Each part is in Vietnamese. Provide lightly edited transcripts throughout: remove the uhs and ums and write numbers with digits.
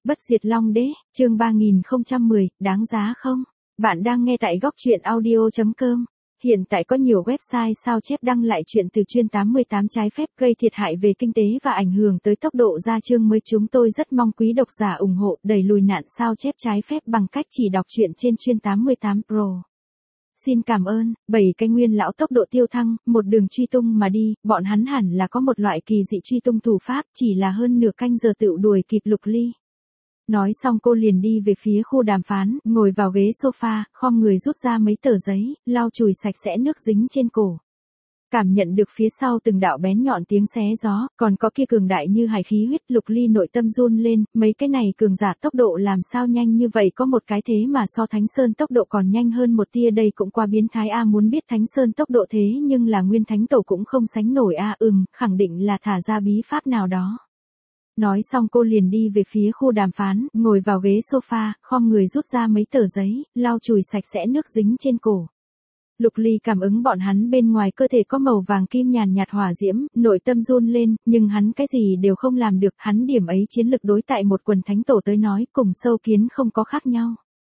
Bất diệt Long Đế, chương 3010, đáng giá không? Bạn đang nghe tại góc truyện audio.com. Hiện tại có nhiều website sao chép đăng lại chuyện từ chuyên 88 trái phép gây thiệt hại về kinh tế và ảnh hưởng tới tốc độ ra chương mới. Chúng tôi rất mong quý độc giả ủng hộ đẩy lùi nạn sao chép trái phép bằng cách chỉ đọc truyện trên chuyên 88 Pro. Xin cảm ơn. 7 cái nguyên lão tốc độ tiêu thăng, một đường truy tung mà đi, bọn hắn hẳn là có một loại kỳ dị truy tung thủ pháp, chỉ là hơn nửa canh giờ tựu đuổi kịp Lục Ly. Nói xong cô liền đi về phía khu đàm phán, ngồi vào ghế sofa, khom người rút ra mấy tờ giấy, lau chùi sạch sẽ nước dính trên cổ. Cảm nhận được phía sau từng đạo bén nhọn tiếng xé gió, còn có kia cường đại như hải khí huyết. Lục Ly nội tâm run lên, mấy cái này cường giả tốc độ làm sao nhanh như vậy, có một cái thế mà so Thánh Sơn tốc độ còn nhanh hơn một tia, đây cũng quá biến thái a. Muốn biết Thánh Sơn tốc độ thế nhưng là Nguyên Thánh Tổ cũng không sánh nổi a. Khẳng định là thả ra bí pháp nào đó. Nói xong cô liền đi về phía khu đàm phán, ngồi vào ghế sofa, khom người rút ra mấy tờ giấy, lau chùi sạch sẽ nước dính trên cổ. Lục Ly cảm ứng bọn hắn bên ngoài cơ thể có màu vàng kim nhàn nhạt hỏa diễm, nội tâm run lên, nhưng hắn cái gì đều không làm được, hắn điểm ấy chiến lực đối tại một quần thánh tổ tới nói cùng sâu kiến không có khác nhau.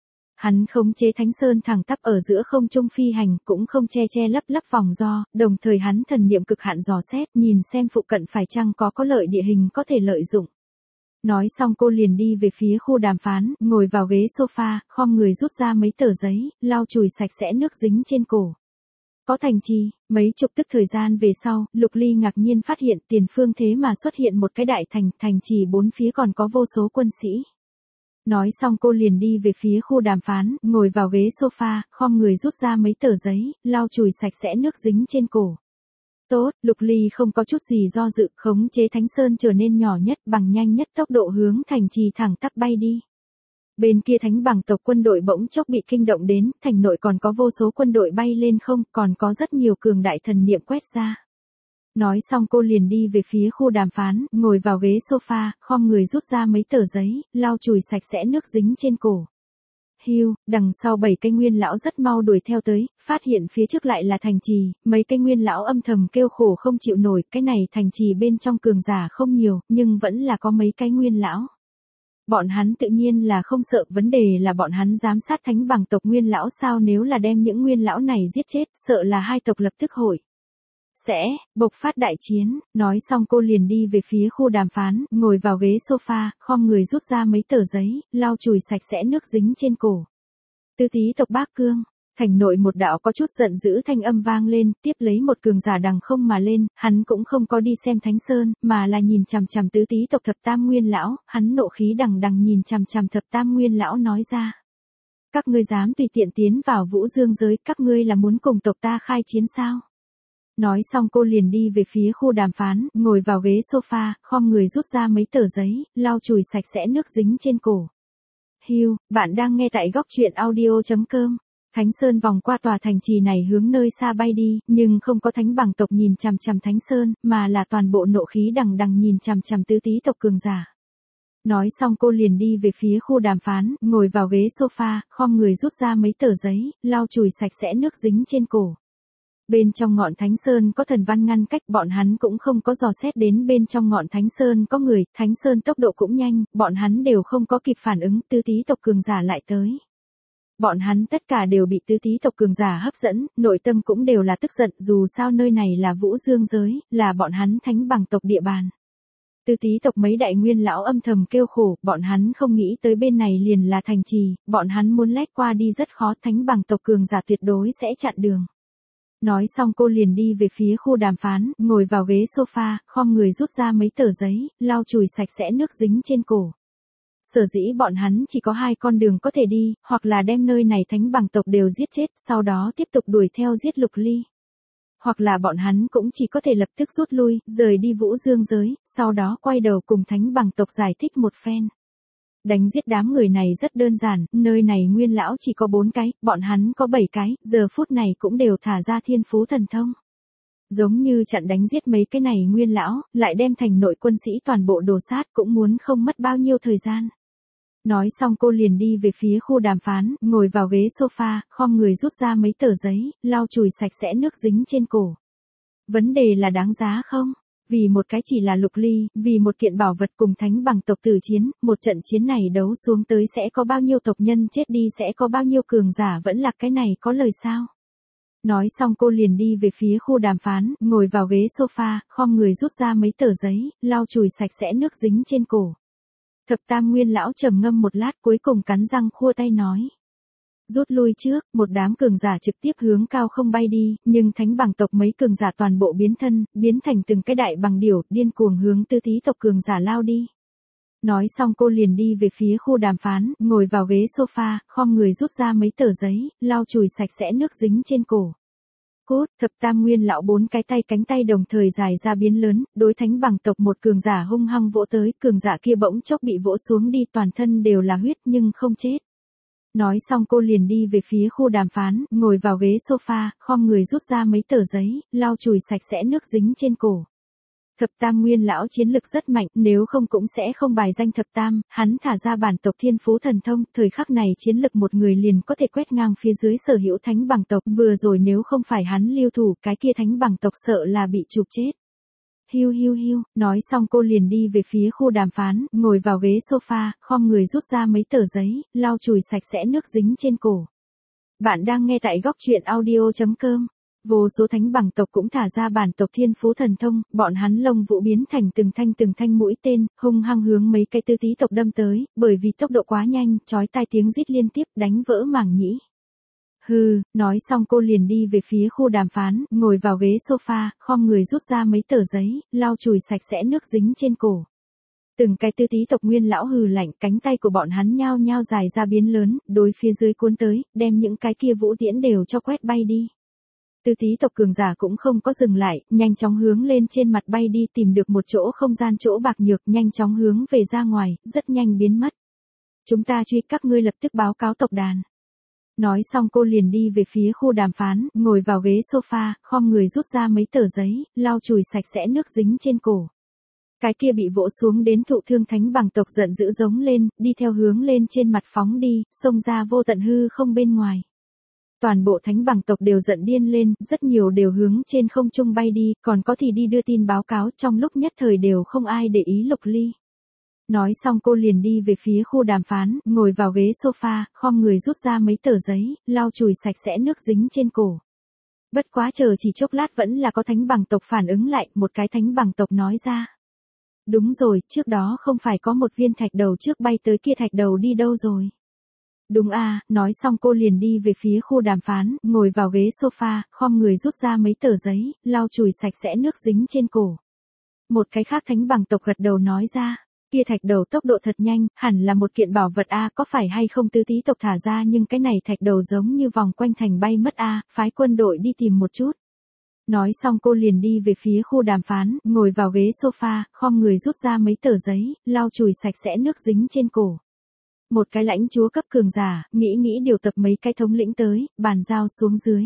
Hắn khống chế Thánh Sơn thẳng tắp ở giữa không trung phi hành, cũng không che lấp vòng do, đồng thời hắn thần niệm cực hạn dò xét, nhìn xem phụ cận phải chăng có lợi địa hình có thể lợi dụng. Nói xong cô liền đi về phía khu đàm phán, ngồi vào ghế sofa, khom người rút ra mấy tờ giấy, lau chùi sạch sẽ nước dính trên cổ. Có thành trì, mấy chục tức thời gian về sau, Lục Ly ngạc nhiên phát hiện tiền phương thế mà xuất hiện một cái đại thành trì bốn phía còn có vô số quân sĩ. Nói xong cô liền đi về phía khu đàm phán, ngồi vào ghế sofa, khom người rút ra mấy tờ giấy, lau chùi sạch sẽ nước dính trên cổ. Tốt, Lục Ly không có chút gì do dự, khống chế Thánh Sơn trở nên nhỏ nhất, bằng nhanh nhất tốc độ hướng thành trì thẳng tắp bay đi. Bên kia Thánh Bằng tộc quân đội bỗng chốc bị kinh động đến, thành nội còn có vô số quân đội bay lên không, còn có rất nhiều cường đại thần niệm quét ra. Nói xong cô liền đi về phía khu đàm phán, ngồi vào ghế sofa, khom người rút ra mấy tờ giấy, lau chùi sạch sẽ nước dính trên cổ. Hưu, đằng sau 7 cái nguyên lão rất mau đuổi theo tới, phát hiện phía trước lại là thành trì, mấy cái nguyên lão âm thầm kêu khổ không chịu nổi, cái này thành trì bên trong cường giả không nhiều, nhưng vẫn là có mấy cái nguyên lão. Bọn hắn tự nhiên là không sợ, vấn đề là bọn hắn giám sát Thánh Bằng tộc nguyên lão sao, nếu là đem những nguyên lão này giết chết, sợ là hai tộc lập tức hội sẽ bộc phát đại chiến. Nói xong cô liền đi về phía khu đàm phán, ngồi vào ghế sofa, khom người rút ra mấy tờ giấy, lau chùi sạch sẽ nước dính trên cổ. Tứ tý tộc Bác Cương, thành nội một đạo có chút giận dữ thanh âm vang lên, tiếp lấy một cường giả đằng không mà lên, hắn cũng không có đi xem Thánh Sơn, mà là nhìn chằm chằm tứ tý tộc thập tam nguyên lão, hắn nộ khí đằng đằng nhìn chằm chằm thập tam nguyên lão nói ra. Các ngươi dám tùy tiện tiến vào Vũ Dương giới, các ngươi là muốn cùng tộc ta khai chiến sao? Nói xong cô liền đi về phía khu đàm phán, ngồi vào ghế sofa, khom người rút ra mấy tờ giấy, lau chùi sạch sẽ nước dính trên cổ. Hưu, bạn đang nghe tại góc truyện audio.com. Thánh Sơn vòng qua tòa thành trì này hướng nơi xa bay đi, nhưng không có Thánh Bằng tộc nhìn chằm chằm Thánh Sơn, mà là toàn bộ nộ khí đằng đằng nhìn chằm chằm tứ tý tộc cường giả. Nói xong cô liền đi về phía khu đàm phán, ngồi vào ghế sofa, khom người rút ra mấy tờ giấy, lau chùi sạch sẽ nước dính trên cổ. Bên trong ngọn Thánh Sơn có thần văn ngăn cách, bọn hắn cũng không có dò xét đến bên trong ngọn Thánh Sơn có người, Thánh Sơn tốc độ cũng nhanh, bọn hắn đều không có kịp phản ứng, tứ tý tộc cường giả lại tới. Bọn hắn tất cả đều bị tứ tý tộc cường giả hấp dẫn, nội tâm cũng đều là tức giận, dù sao nơi này là Vũ Dương giới, là bọn hắn Thánh Bằng tộc địa bàn. Tứ tý tộc mấy đại nguyên lão âm thầm kêu khổ, bọn hắn không nghĩ tới bên này liền là thành trì, bọn hắn muốn lách qua đi rất khó, Thánh Bằng tộc cường giả tuyệt đối sẽ chặn đường. Nói xong cô liền đi về phía khu đàm phán, ngồi vào ghế sofa, khom người rút ra mấy tờ giấy, lau chùi sạch sẽ nước dính trên cổ. Sở dĩ bọn hắn chỉ có hai con đường có thể đi, hoặc là đem nơi này Thánh Bằng tộc đều giết chết, sau đó tiếp tục đuổi theo giết Lục Ly. Hoặc là bọn hắn cũng chỉ có thể lập tức rút lui, rời đi Vũ Dương giới, sau đó quay đầu cùng Thánh Bằng tộc giải thích một phen. Đánh giết đám người này rất đơn giản, nơi này nguyên lão chỉ có 4 cái, bọn hắn có 7 cái, giờ phút này cũng đều thả ra thiên phú thần thông. Giống như chặn đánh giết mấy cái này nguyên lão, lại đem thành nội quân sĩ toàn bộ đổ sát cũng muốn không mất bao nhiêu thời gian. Nói xong cô liền đi về phía khu đàm phán, ngồi vào ghế sofa, khom người rút ra mấy tờ giấy, lau chùi sạch sẽ nước dính trên cổ. Vấn đề là đáng giá không? Vì một cái chỉ là Lục Ly, vì một kiện bảo vật cùng thánh bằng tộc tử chiến, một trận chiến này đấu xuống tới sẽ có bao nhiêu tộc nhân chết đi, sẽ có bao nhiêu cường giả vẫn lạc, cái này có lời sao? Nói xong cô liền đi về phía khu đàm phán, ngồi vào ghế sofa, khom người rút ra mấy tờ giấy, lau chùi sạch sẽ nước dính trên cổ. Thập Tam Nguyên lão trầm ngâm một lát, cuối cùng cắn răng khua tay nói. Rút lui trước, một đám cường giả trực tiếp hướng cao không bay đi, nhưng thánh bằng tộc mấy cường giả toàn bộ biến thân, biến thành từng cái đại bằng điểu, điên cuồng hướng Tư Tí tộc cường giả lao đi. Nói xong cô liền đi về phía khu đàm phán, ngồi vào ghế sofa, khom người rút ra mấy tờ giấy, lau chùi sạch sẽ nước dính trên cổ. Cốt, Thập Tam Nguyên lão bốn cái tay cánh tay đồng thời dài ra biến lớn, đối thánh bằng tộc một cường giả hung hăng vỗ tới, cường giả kia bỗng chốc bị vỗ xuống đi, toàn thân đều là huyết nhưng không chết. Nói xong cô liền đi về phía khu đàm phán, ngồi vào ghế sofa, khom người rút ra mấy tờ giấy, lau chùi sạch sẽ nước dính trên cổ. Thập Tam Nguyên lão chiến lực rất mạnh, nếu không cũng sẽ không bài danh thập tam, hắn thả ra bản tộc Thiên Phú Thần Thông, thời khắc này chiến lực một người liền có thể quét ngang phía dưới sở hữu thánh bằng tộc, vừa rồi nếu không phải hắn lưu thủ, cái kia thánh bằng tộc sợ là bị chụp chết. Hiu hiu hiu, nói xong cô liền đi về phía khu đàm phán, ngồi vào ghế sofa, khom người rút ra mấy tờ giấy, lau chùi sạch sẽ nước dính trên cổ. Bạn đang nghe tại góc truyện audio.com. Vô số thánh bằng tộc cũng thả ra bản tộc Thiên Phú Thần Thông, bọn hắn lông vũ biến thành từng thanh mũi tên, hung hăng hướng mấy cái Tư Tí tộc đâm tới, bởi vì tốc độ quá nhanh, chói tai tiếng rít liên tiếp đánh vỡ màng nhĩ. Hừ, nói xong cô liền đi về phía khu đàm phán, ngồi vào ghế sofa, khom người rút ra mấy tờ giấy, lau chùi sạch sẽ nước dính trên cổ. Từng cái Tư Tí tộc Nguyên lão hừ lạnh, cánh tay của bọn hắn nhao nhao dài ra biến lớn, đối phía dưới cuốn tới, đem những cái kia vũ tiễn đều cho quét bay đi. Tư Tí tộc cường giả cũng không có dừng lại, nhanh chóng hướng lên trên mặt bay đi, tìm được một chỗ không gian chỗ bạc nhược, nhanh chóng hướng về ra ngoài, rất nhanh biến mất. Chúng ta truy các ngươi, lập tức báo cáo tộc đàn. Nói xong cô liền đi về phía khu đàm phán, ngồi vào ghế sofa, khom người rút ra mấy tờ giấy, lau chùi sạch sẽ nước dính trên cổ. Cái kia bị vỗ xuống đến thụ thương thánh bằng tộc giận dữ giống lên, đi theo hướng lên trên mặt phóng đi, xông ra vô tận hư không bên ngoài. Toàn bộ thánh bằng tộc đều giận điên lên, rất nhiều đều hướng trên không trung bay đi, còn có thì đi đưa tin báo cáo, trong lúc nhất thời đều không ai để ý Lục Ly. Nói xong cô liền đi về phía khu đàm phán, ngồi vào ghế sofa, khom người rút ra mấy tờ giấy, lau chùi sạch sẽ nước dính trên cổ. Bất quá chờ chỉ chốc lát vẫn là có thánh bằng tộc phản ứng lại, một cái thánh bằng tộc nói ra. Đúng rồi, trước đó không phải có một viên thạch đầu trước bay tới, kia thạch đầu đi đâu rồi? Đúng à, nói xong cô liền đi về phía khu đàm phán, ngồi vào ghế sofa, khom người rút ra mấy tờ giấy, lau chùi sạch sẽ nước dính trên cổ. Một cái khác thánh bằng tộc gật đầu nói ra, kia thạch đầu tốc độ thật nhanh, hẳn là một kiện bảo vật a, có phải hay không Tư Tí tộc thả ra, nhưng cái này thạch đầu giống như vòng quanh thành bay mất a, phái quân đội đi tìm một chút. Nói xong cô liền đi về phía khu đàm phán, ngồi vào ghế sofa, khom người rút ra mấy tờ giấy, lau chùi sạch sẽ nước dính trên cổ. Một cái lãnh chúa cấp cường giả, nghĩ điều tập mấy cái thống lĩnh tới, bàn giao xuống dưới.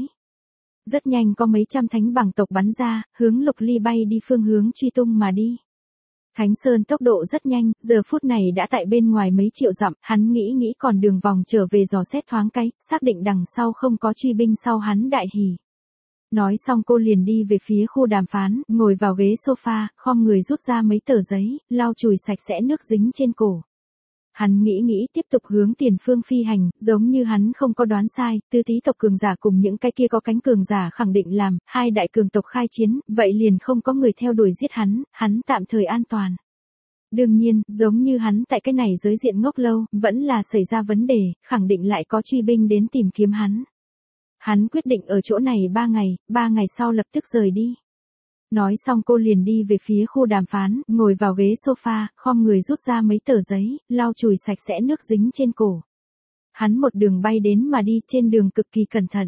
Rất nhanh có mấy trăm thánh bằng tộc bắn ra, hướng Lục Ly bay đi phương hướng truy tung mà đi. Thánh Sơn tốc độ rất nhanh, giờ phút này đã tại bên ngoài mấy triệu dặm, hắn nghĩ còn đường vòng trở về dò xét thoáng cái, xác định đằng sau không có truy binh sau hắn đại hỉ. Nói xong cô liền đi về phía khu đàm phán, ngồi vào ghế sofa, khom người rút ra mấy tờ giấy, lau chùi sạch sẽ nước dính trên cổ. Hắn nghĩ tiếp tục hướng tiền phương phi hành, giống như hắn không có đoán sai, Tư Tí tộc cường giả cùng những cái kia có cánh cường giả khẳng định làm, hai đại cường tộc khai chiến, vậy liền không có người theo đuổi giết hắn tạm thời an toàn. Đương nhiên, giống như hắn tại cái này giới diện ngốc lâu, vẫn là xảy ra vấn đề, khẳng định lại có truy binh đến tìm kiếm hắn. Hắn quyết định ở chỗ này 3 ngày sau lập tức rời đi. Nói xong cô liền đi về phía khu đàm phán, ngồi vào ghế sofa, khom người rút ra mấy tờ giấy, lau chùi sạch sẽ nước dính trên cổ. Hắn một đường bay đến mà đi, trên đường cực kỳ cẩn thận.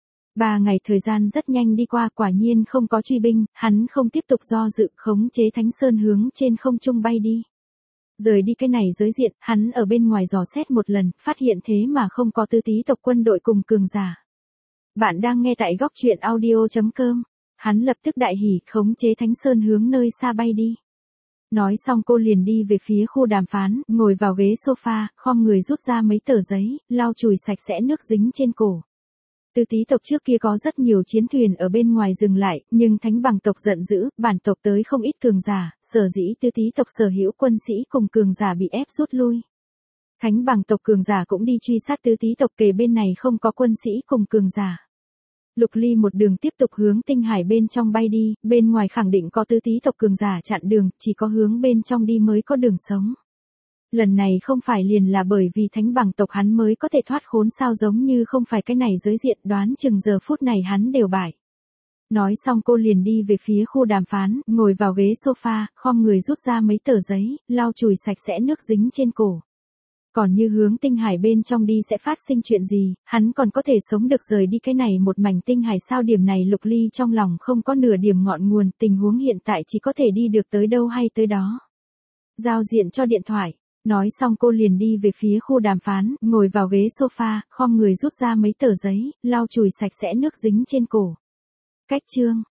3 ngày thời gian rất nhanh đi qua, quả nhiên không có truy binh, hắn không tiếp tục do dự, khống chế Thánh Sơn hướng trên không trung bay đi. Rời đi cái này giới diện, hắn ở bên ngoài dò xét một lần, phát hiện thế mà không có Tư Tí tộc quân đội cùng cường giả. Bạn đang nghe tại góc truyện audio.com. Hắn lập tức đại hỉ, khống chế Thánh Sơn hướng nơi xa bay đi. Nói xong cô liền đi về phía khu đàm phán, ngồi vào ghế sofa, khom người rút ra mấy tờ giấy, lau chùi sạch sẽ nước dính trên cổ. Tứ tý tộc trước kia có rất nhiều chiến thuyền ở bên ngoài dừng lại, nhưng Thánh Bằng tộc giận dữ, bản tộc tới không ít cường giả, sở dĩ tứ tý tộc sở hữu quân sĩ cùng cường giả bị ép rút lui. Thánh Bằng tộc cường giả cũng đi truy sát tứ tý tộc, kề bên này không có quân sĩ cùng cường giả. Lục Ly một đường tiếp tục hướng tinh hải bên trong bay đi, bên ngoài khẳng định có tứ tý tộc cường giả chặn đường, chỉ có hướng bên trong đi mới có đường sống. Lần này không phải liền là bởi vì Thánh Bằng tộc hắn mới có thể thoát khốn sao, giống như không phải cái này giới diện, đoán chừng giờ phút này hắn đều bại. Nói xong cô liền đi về phía khu đàm phán, ngồi vào ghế sofa, khom người rút ra mấy tờ giấy, lau chùi sạch sẽ nước dính trên cổ. Còn như hướng tinh hải bên trong đi sẽ phát sinh chuyện gì, hắn còn có thể sống được rời đi cái này một mảnh tinh hải sao, điểm này Lục Ly trong lòng không có nửa điểm ngọn nguồn, tình huống hiện tại chỉ có thể đi được tới đâu hay tới đó. Giao diện cho điện thoại. Nói xong cô liền đi về phía khu đàm phán, ngồi vào ghế sofa, khom người rút ra mấy tờ giấy, lau chùi sạch sẽ nước dính trên cổ. Cách chương.